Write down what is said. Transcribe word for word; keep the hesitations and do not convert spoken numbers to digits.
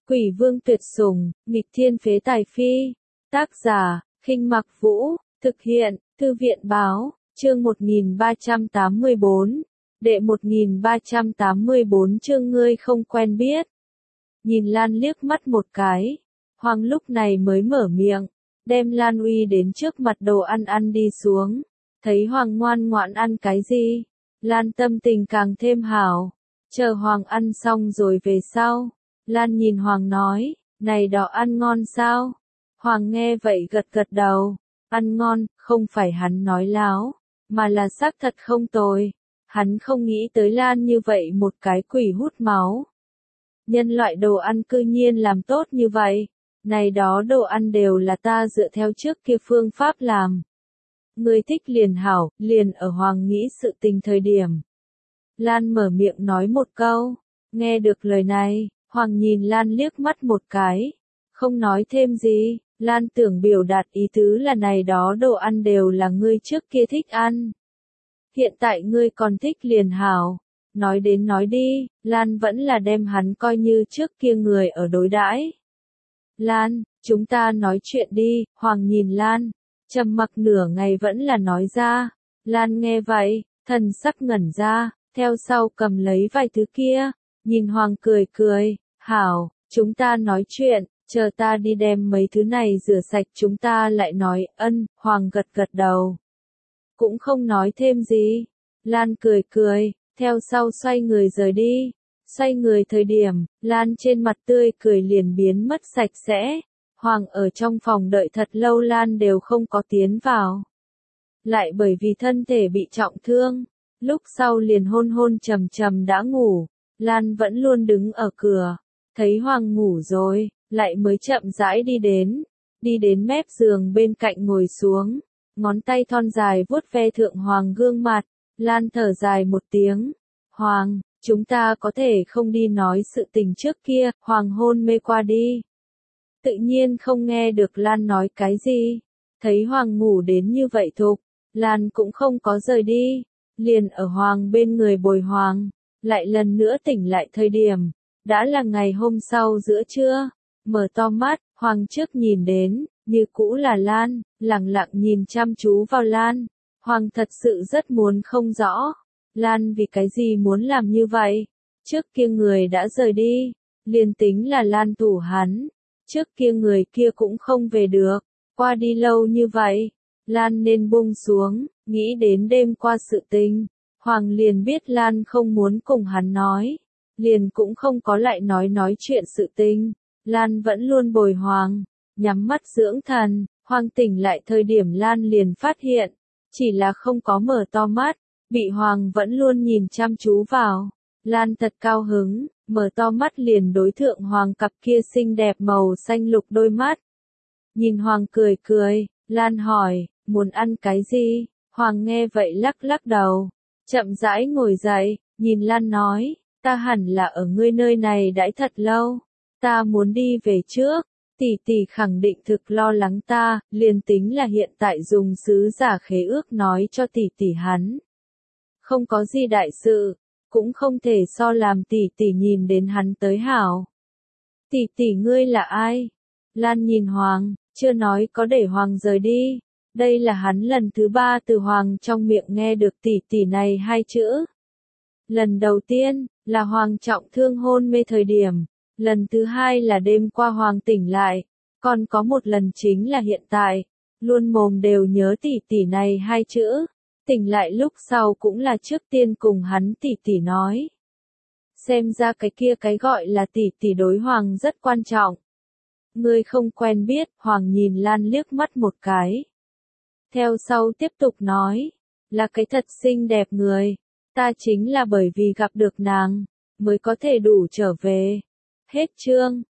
Quỷ vương tuyệt sủng, nghịch thiên phế tài phi. Tác giả, Khinh Mặc Vũ, thực hiện, Thư viện báo, chương một nghìn ba trăm tám mươi bốn. Đệ một nghìn ba trăm tám mươi bốn chương ngươi không quen biết. Nhìn Lan liếc mắt một cái, Hoàng lúc này mới mở miệng, đem Lan Uy đến trước mặt đồ ăn ăn đi xuống. Thấy Hoàng ngoan ngoãn ăn cái gì, Lan tâm tình càng thêm hảo. Chờ Hoàng ăn xong rồi về sau, Lan nhìn Hoàng nói, này đó ăn ngon sao? Hoàng nghe vậy gật gật đầu, ăn ngon, không phải hắn nói láo, mà là xác thật không tồi. Hắn không nghĩ tới Lan như vậy một cái quỷ hút máu. Nhân loại đồ ăn cư nhiên làm tốt như vậy, này đó đồ ăn đều là ta dựa theo trước kia phương pháp làm. Ngươi thích liền hảo, liền ở Hoàng nghĩ sự tình thời điểm. Lan mở miệng nói một câu, nghe được lời này, Hoàng nhìn Lan liếc mắt một cái, không nói thêm gì. Lan tưởng biểu đạt ý tứ là này đó đồ ăn đều là ngươi trước kia thích ăn. Hiện tại ngươi còn thích liền hảo. Nói đến nói đi, Lan vẫn là đem hắn coi như trước kia người ở đối đãi. Lan, chúng ta nói chuyện đi, Hoàng nhìn Lan, trầm mặc nửa ngày vẫn là nói ra. Lan nghe vậy, thần sắc ngẩn ra, theo sau cầm lấy vài thứ kia, nhìn Hoàng cười cười, hảo, chúng ta nói chuyện. Chờ ta đi đem mấy thứ này rửa sạch chúng ta lại nói, ân, Hoàng gật gật đầu. Cũng không nói thêm gì. Lan cười cười, theo sau xoay người rời đi. Xoay người thời điểm, Lan trên mặt tươi cười liền biến mất sạch sẽ. Hoàng ở trong phòng đợi thật lâu Lan đều không có tiến vào. Lại bởi vì thân thể bị trọng thương, lúc sau liền hôn hôn trầm trầm đã ngủ. Lan vẫn luôn đứng ở cửa, thấy Hoàng ngủ rồi. Lại mới chậm rãi đi đến, đi đến mép giường bên cạnh ngồi xuống, ngón tay thon dài vuốt ve thượng Hoàng gương mặt, Lan thở dài một tiếng, Hoàng, chúng ta có thể không đi nói sự tình trước kia, Hoàng hôn mê qua đi. Tự nhiên không nghe được Lan nói cái gì, thấy Hoàng ngủ đến như vậy thục, Lan cũng không có rời đi, liền ở Hoàng bên người bồi Hoàng, lại lần nữa tỉnh lại thời điểm, đã là ngày hôm sau giữa trưa. Mở to mắt, Hoàng trước nhìn đến, như cũ là Lan, lặng lặng nhìn chăm chú vào Lan. Hoàng thật sự rất muốn không rõ, Lan vì cái gì muốn làm như vậy. Trước kia người đã rời đi, liền tính là Lan thủ hắn. Trước kia người kia cũng không về được, qua đi lâu như vậy, Lan nên buông xuống, nghĩ đến đêm qua sự tình. Hoàng liền biết Lan không muốn cùng hắn nói, liền cũng không có lại nói nói chuyện sự tình. Lan vẫn luôn bồi Hoàng, nhắm mắt dưỡng thần, Hoàng tỉnh lại thời điểm Lan liền phát hiện, chỉ là không có mở to mắt, bị Hoàng vẫn luôn nhìn chăm chú vào. Lan thật cao hứng, mở to mắt liền đối thượng Hoàng cặp kia xinh đẹp màu xanh lục đôi mắt. Nhìn Hoàng cười cười, Lan hỏi, muốn ăn cái gì? Hoàng nghe vậy lắc lắc đầu, chậm rãi ngồi dậy, nhìn Lan nói, ta hẳn là ở ngươi nơi này đãi thật lâu. Ta muốn đi về trước, tỷ tỷ khẳng định thực lo lắng ta, liền tính là hiện tại dùng sứ giả khế ước nói cho tỷ tỷ hắn. Không có gì đại sự, cũng không thể so làm tỷ tỷ nhìn đến hắn tới hảo. Tỷ tỷ ngươi là ai? Lan nhìn Hoàng, chưa nói có để Hoàng rời đi. Đây là hắn lần thứ ba từ Hoàng trong miệng nghe được tỷ tỷ này hai chữ. Lần đầu tiên, là Hoàng trọng thương hôn mê thời điểm. Lần thứ hai là đêm qua Hoàng tỉnh lại, còn có một lần chính là hiện tại, luôn mồm đều nhớ tỷ tỷ này hai chữ, tỉnh lại lúc sau cũng là trước tiên cùng hắn tỷ tỷ nói. Xem ra cái kia cái gọi là tỷ tỷ đối Hoàng rất quan trọng. Ngươi không quen biết, Hoàng nhìn Lan liếc mắt một cái. Theo sau tiếp tục nói, là cái thật xinh đẹp người, ta chính là bởi vì gặp được nàng, mới có thể đủ trở về. Hết chương.